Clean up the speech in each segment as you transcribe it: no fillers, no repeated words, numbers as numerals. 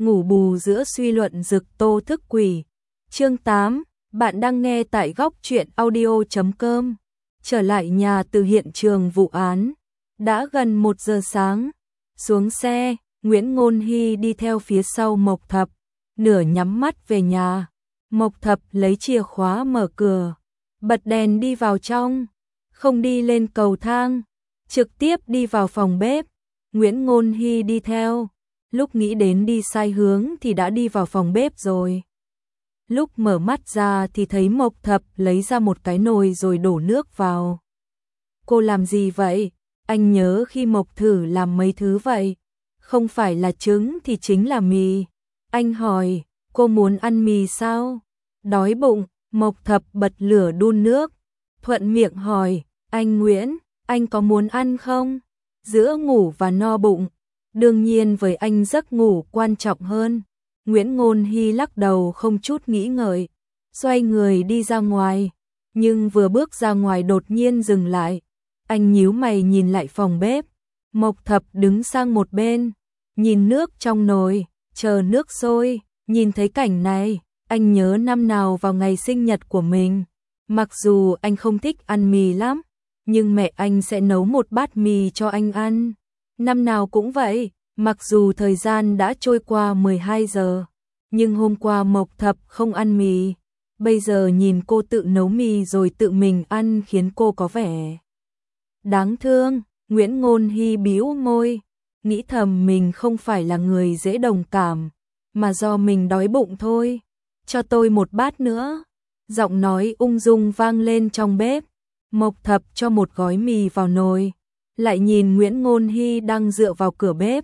ngủ bù giữa suy luận rực tô thức quỷ. Chương 8, bạn đang nghe tại góc truyện audio.com. Trở lại nhà từ hiện trường vụ án, đã gần 1 giờ sáng. Xuống xe, Nguyễn Ngôn Hy đi theo phía sau Mộc Thập, nửa nhắm mắt về nhà. Mộc Thập lấy chìa khóa mở cửa, bật đèn đi vào trong, không đi lên cầu thang, trực tiếp đi vào phòng bếp. Nguyễn Ngôn Hy đi theo, lúc nghĩ đến đi sai hướng thì đã đi vào phòng bếp rồi. Lúc mở mắt ra thì thấy Mộc Thập lấy ra một cái nồi rồi đổ nước vào. Cô làm gì vậy? Anh nhớ khi Mộc Thử làm mấy thứ vậy. Không phải là trứng thì chính là mì. Anh hỏi, cô muốn ăn mì sao? Đói bụng, Mộc Thập bật lửa đun nước. Thuận miệng hỏi, anh Nguyễn, anh có muốn ăn không? Giữa ngủ và no bụng, đương nhiên với anh giấc ngủ quan trọng hơn. Nguyễn Ngôn Hy lắc đầu không chút nghĩ ngợi, xoay người đi ra ngoài, nhưng vừa bước ra ngoài đột nhiên dừng lại. Anh nhíu mày nhìn lại phòng bếp, Mộc Thập đứng sang một bên, nhìn nước trong nồi, chờ nước sôi. Nhìn thấy cảnh này, anh nhớ năm nào vào ngày sinh nhật của mình. Mặc dù anh không thích ăn mì lắm, nhưng mẹ anh sẽ nấu một bát mì cho anh ăn. Năm nào cũng vậy, mặc dù thời gian đã trôi qua 12 giờ, nhưng hôm qua Mộc Thập không ăn mì. Bây giờ nhìn cô tự nấu mì rồi tự mình ăn khiến cô có vẻ đáng thương. Nguyễn Ngôn Hy bĩu môi, nghĩ thầm mình không phải là người dễ đồng cảm, mà do mình đói bụng thôi. Cho tôi một bát nữa. Giọng nói ung dung vang lên trong bếp. Mộc Thập cho một gói mì vào nồi, lại nhìn Nguyễn Ngôn Hy đang dựa vào cửa bếp.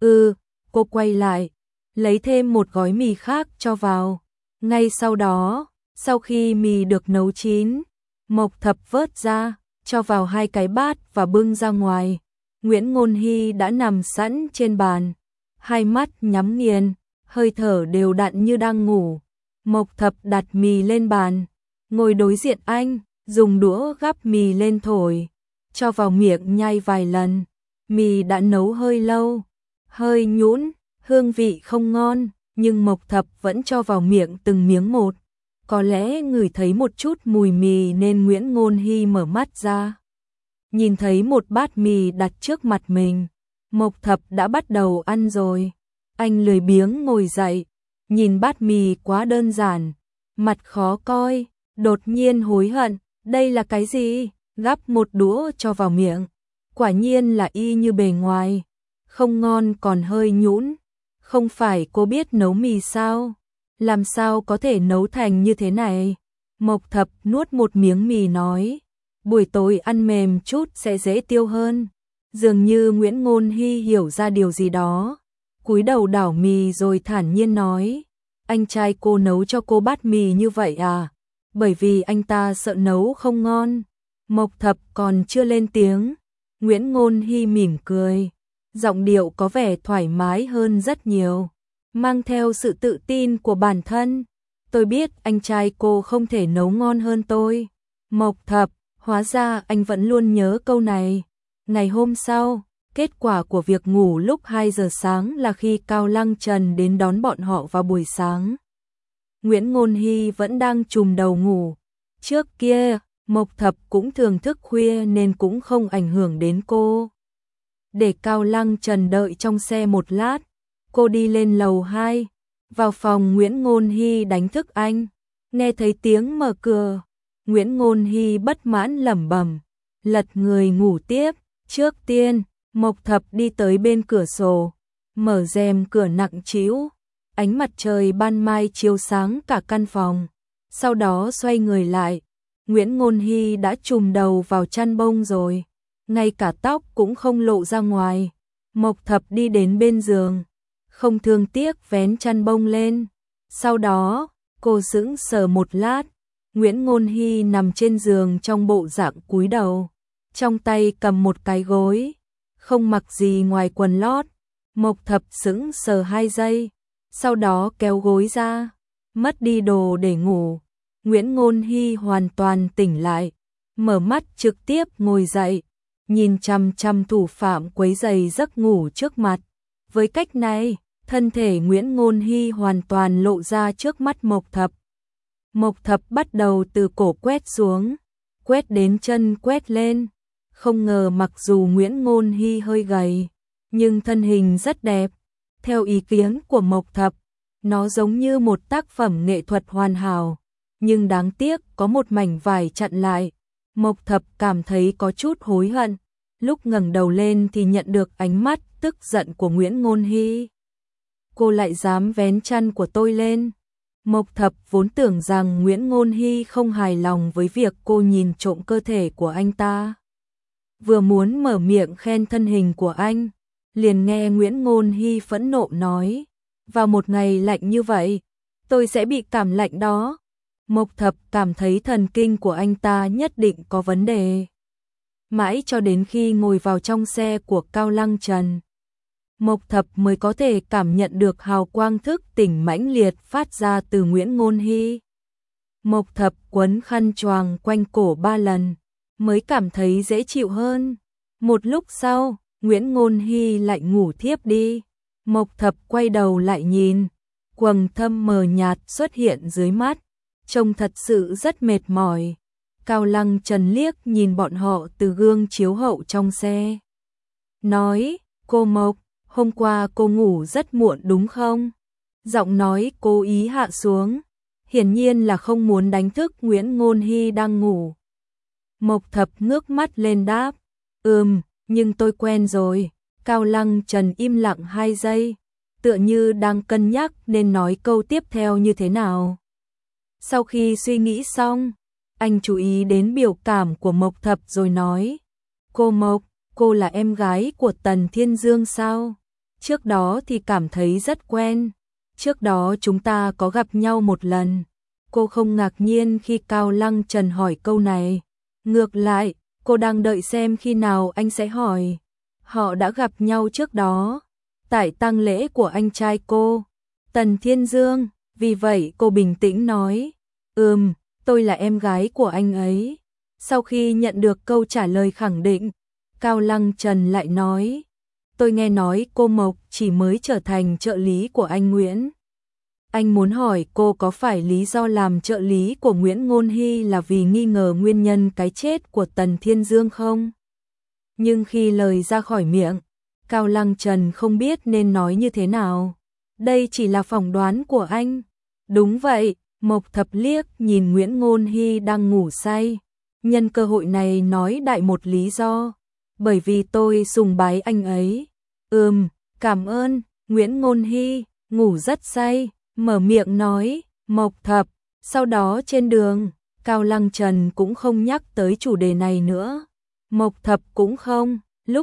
Cô quay lại, lấy thêm một gói mì khác cho vào. Ngay sau đó, sau khi mì được nấu chín, Mộc Thập vớt ra, cho vào 2 cái bát và bưng ra ngoài. Nguyễn Ngôn Hy đã nằm sẵn trên bàn, hai mắt nhắm nghiền, hơi thở đều đặn như đang ngủ. Mộc Thập đặt mì lên bàn, ngồi đối diện anh, dùng đũa gắp mì lên thổi, cho vào miệng nhai vài lần. Mì đã nấu hơi lâu, hơi nhũn, hương vị không ngon, nhưng Mộc Thập vẫn cho vào miệng từng miếng một. Có lẽ ngửi thấy một chút mùi mì nên Nguyễn Ngôn Hy mở mắt ra. Nhìn thấy một bát mì đặt trước mặt mình, Mộc Thập đã bắt đầu ăn rồi. Anh lười biếng ngồi dậy, nhìn bát mì quá đơn giản, mặt khó coi, đột nhiên hối hận, đây là cái gì? Gắp một đũa cho vào miệng, quả nhiên là y như bề ngoài, không ngon còn hơi nhũn. Không phải cô biết nấu mì sao? Làm sao có thể nấu thành như thế này? Mộc Thập nuốt một miếng mì nói, buổi tối ăn mềm chút sẽ dễ tiêu hơn. Dường như Nguyễn Ngôn Hy hiểu ra điều gì đó, cúi đầu đảo mì rồi thản nhiên nói, anh trai cô nấu cho cô bát mì như vậy à? Bởi vì anh ta sợ nấu không ngon. Mộc Thập còn chưa lên tiếng, Nguyễn Ngôn Hy mỉm cười, giọng điệu có vẻ thoải mái hơn rất nhiều, mang theo sự tự tin của bản thân. Tôi biết anh trai cô không thể nấu ngon hơn tôi. Mộc Thập, hóa ra anh vẫn luôn nhớ câu này. Ngày hôm sau, kết quả của việc ngủ lúc 2 giờ sáng là khi Cao Lăng Trần đến đón bọn họ vào buổi sáng. Nguyễn Ngôn Hy vẫn đang trùm đầu ngủ. Trước kia, Mộc Thập cũng thường thức khuya nên cũng không ảnh hưởng đến cô. Để Cao Lăng Trần đợi trong xe một lát, cô đi lên lầu 2, vào phòng Nguyễn Ngôn Hy đánh thức anh. Nghe thấy tiếng mở cửa, Nguyễn Ngôn Hy bất mãn lẩm bẩm, lật người ngủ tiếp. Trước tiên, Mộc Thập đi tới bên cửa sổ, mở rèm cửa nặng trĩu, ánh mặt trời ban mai chiếu sáng cả căn phòng. Sau đó xoay người lại, Nguyễn Ngôn Hy đã trùm đầu vào chăn bông rồi, ngay cả tóc cũng không lộ ra ngoài. Mộc Thập đi đến bên giường, không thương tiếc vén chăn bông lên. Sau đó, cô sững sờ một lát, Nguyễn Ngôn Hy nằm trên giường trong bộ dạng cúi đầu, trong tay cầm một cái gối, không mặc gì ngoài quần lót. Mộc Thập sững sờ 2 giây, sau đó kéo gối ra, mất đi đồ để ngủ. Nguyễn Ngôn Hy hoàn toàn tỉnh lại, mở mắt trực tiếp ngồi dậy, nhìn chằm chằm thủ phạm quấy rầy giấc ngủ trước mặt. Với cách này, Thân thể Nguyễn Ngôn Hy hoàn toàn lộ ra trước mắt Mộc Thập. Mộc Thập bắt đầu từ cổ quét xuống, quét đến chân quét lên. Không ngờ mặc dù Nguyễn Ngôn Hy hơi gầy, nhưng thân hình rất đẹp. Theo ý kiến của Mộc Thập, nó giống như một tác phẩm nghệ thuật hoàn hảo, nhưng đáng tiếc có một mảnh vải chặn lại. Mộc Thập cảm thấy có chút hối hận, lúc ngẩng đầu lên thì nhận được ánh mắt tức giận của Nguyễn Ngôn Hy. Cô lại dám vén chăn của tôi lên. Mộc Thập vốn tưởng rằng Nguyễn Ngôn Hy không hài lòng với việc cô nhìn trộm cơ thể của anh ta. Vừa muốn mở miệng khen thân hình của anh, liền nghe Nguyễn Ngôn Hy phẫn nộ nói, vào một ngày lạnh như vậy, tôi sẽ bị cảm lạnh đó. Mộc Thập cảm thấy thần kinh của anh ta nhất định có vấn đề. Mãi cho đến khi ngồi vào trong xe của Cao Lăng Trần, Mộc Thập mới có thể cảm nhận được hào quang thức tỉnh mãnh liệt phát ra từ Nguyễn Ngôn Hy. Mộc Thập quấn khăn choàng quanh cổ 3 lần, mới cảm thấy dễ chịu hơn. Một lúc sau, Nguyễn Ngôn Hy lại ngủ thiếp đi. Mộc Thập quay đầu lại nhìn, quầng thâm mờ nhạt xuất hiện dưới mắt, trông thật sự rất mệt mỏi. Cao Lăng Trần liếc nhìn bọn họ từ gương chiếu hậu trong xe, nói, cô Mộc, hôm qua cô ngủ rất muộn đúng không? Giọng nói cố ý hạ xuống, hiển nhiên là không muốn đánh thức Nguyễn Ngôn Hy đang ngủ. Mộc Thập ngước mắt lên đáp, nhưng tôi quen rồi. Cao Lăng Trần im lặng 2 giây, tựa như đang cân nhắc nên nói câu tiếp theo như thế nào. Sau khi suy nghĩ xong, anh chú ý đến biểu cảm của Mộc Thập rồi nói, cô Mộc, cô là em gái của Tần Thiên Dương sao? Trước đó thì cảm thấy rất quen, trước đó chúng ta có gặp nhau một lần. Cô không ngạc nhiên khi Cao Lăng Trần hỏi câu này. Ngược lại, cô đang đợi xem khi nào anh sẽ hỏi. Họ đã gặp nhau trước đó, tại tang lễ của anh trai cô, Tần Thiên Dương, vì vậy cô bình tĩnh nói, tôi là em gái của anh ấy. Sau khi nhận được câu trả lời khẳng định, Cao Lăng Trần lại nói, tôi nghe nói cô Mộc chỉ mới trở thành trợ lý của anh Nguyễn. Anh muốn hỏi cô có phải lý do làm trợ lý của Nguyễn Ngôn Hy là vì nghi ngờ nguyên nhân cái chết của Tần Thiên Dương không? Nhưng khi lời ra khỏi miệng, Cao Lăng Trần không biết nên nói như thế nào. Đây chỉ là phỏng đoán của anh. Đúng vậy, Mộc Thập liếc nhìn Nguyễn Ngôn Hy đang ngủ say. Nhân cơ hội này nói đại một lý do. Bởi vì tôi sùng bái anh ấy. Cảm ơn, Nguyễn Ngôn Hy, ngủ rất say, mở miệng nói, Mộc Thập. Sau đó trên đường, Cao Lăng Trần cũng không nhắc tới chủ đề này nữa. Mộc Thập cũng không. Lúc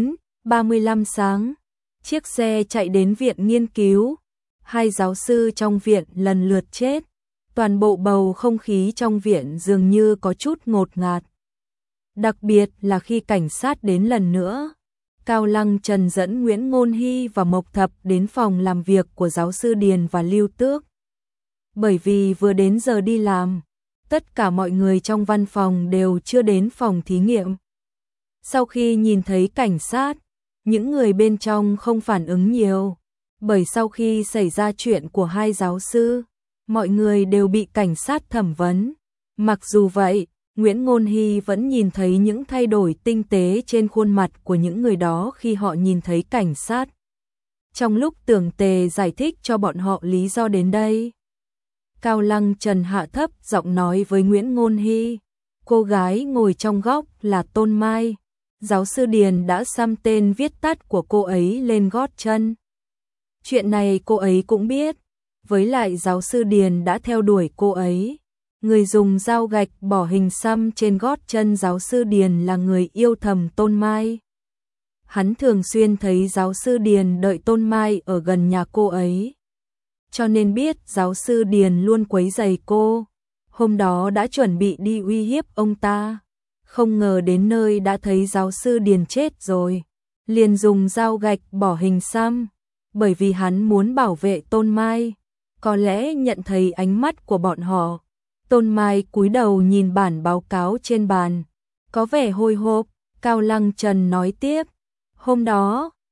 9:35 sáng, chiếc xe chạy đến viện nghiên cứu. 2 giáo sư trong viện lần lượt chết. Toàn bộ bầu không khí trong viện dường như có chút ngột ngạt. Đặc biệt là khi cảnh sát đến lần nữa. Cao Lăng Trần dẫn Nguyễn Ngôn Hy và Mộc Thập đến phòng làm việc của giáo sư Điền và Lưu Tước. Bởi vì vừa đến giờ đi làm, tất cả mọi người trong văn phòng đều chưa đến phòng thí nghiệm. Sau khi nhìn thấy cảnh sát, những người bên trong không phản ứng nhiều, bởi sau khi xảy ra chuyện của 2 giáo sư, mọi người đều bị cảnh sát thẩm vấn. Mặc dù vậy, Nguyễn Ngôn Hy vẫn nhìn thấy những thay đổi tinh tế trên khuôn mặt của những người đó khi họ nhìn thấy cảnh sát. Trong lúc Tưởng Tề giải thích cho bọn họ lý do đến đây, Cao Lăng Trần hạ thấp giọng nói với Nguyễn Ngôn Hy, cô gái ngồi trong góc là Tôn Mai. Giáo sư Điền đã xăm tên viết tắt của cô ấy lên gót chân. Chuyện này cô ấy cũng biết, với lại giáo sư Điền đã theo đuổi cô ấy. Người dùng dao gạch bỏ hình xăm trên gót chân giáo sư Điền là người yêu thầm Tôn Mai. Hắn thường xuyên thấy giáo sư Điền đợi Tôn Mai ở gần nhà cô ấy, cho nên biết giáo sư Điền luôn quấy rầy cô. Hôm đó đã chuẩn bị đi uy hiếp ông ta, không ngờ đến nơi đã thấy giáo sư Điền chết rồi, liền dùng dao gạch bỏ hình xăm, bởi vì hắn muốn bảo vệ Tôn Mai. Có lẽ nhận thấy ánh mắt của bọn họ, Tôn Mai cúi đầu nhìn bản báo cáo trên bàn, có vẻ hồi hộp. Cao Lăng Trần nói tiếp, hôm đó,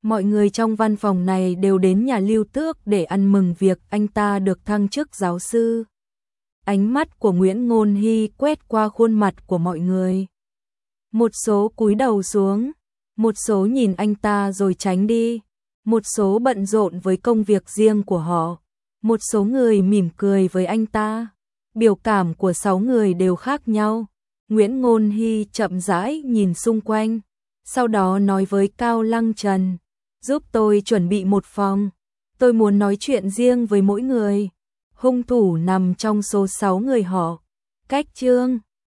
Mọi người trong văn phòng này đều đến nhà Lưu Tước để ăn mừng việc anh ta được thăng chức giáo sư. Ánh mắt của Nguyễn Ngôn Hy quét qua khuôn mặt của mọi người. Một số cúi đầu xuống, một số nhìn anh ta rồi tránh đi, một số bận rộn với công việc riêng của họ, một số người mỉm cười với anh ta. Biểu cảm của 6 người đều khác nhau. Nguyễn Ngôn Hy chậm rãi nhìn xung quanh, sau đó nói với Cao Lăng Trần, giúp tôi chuẩn bị một phòng, tôi muốn nói chuyện riêng với mỗi người. Hung thủ nằm trong số 6 người họ. Cách chương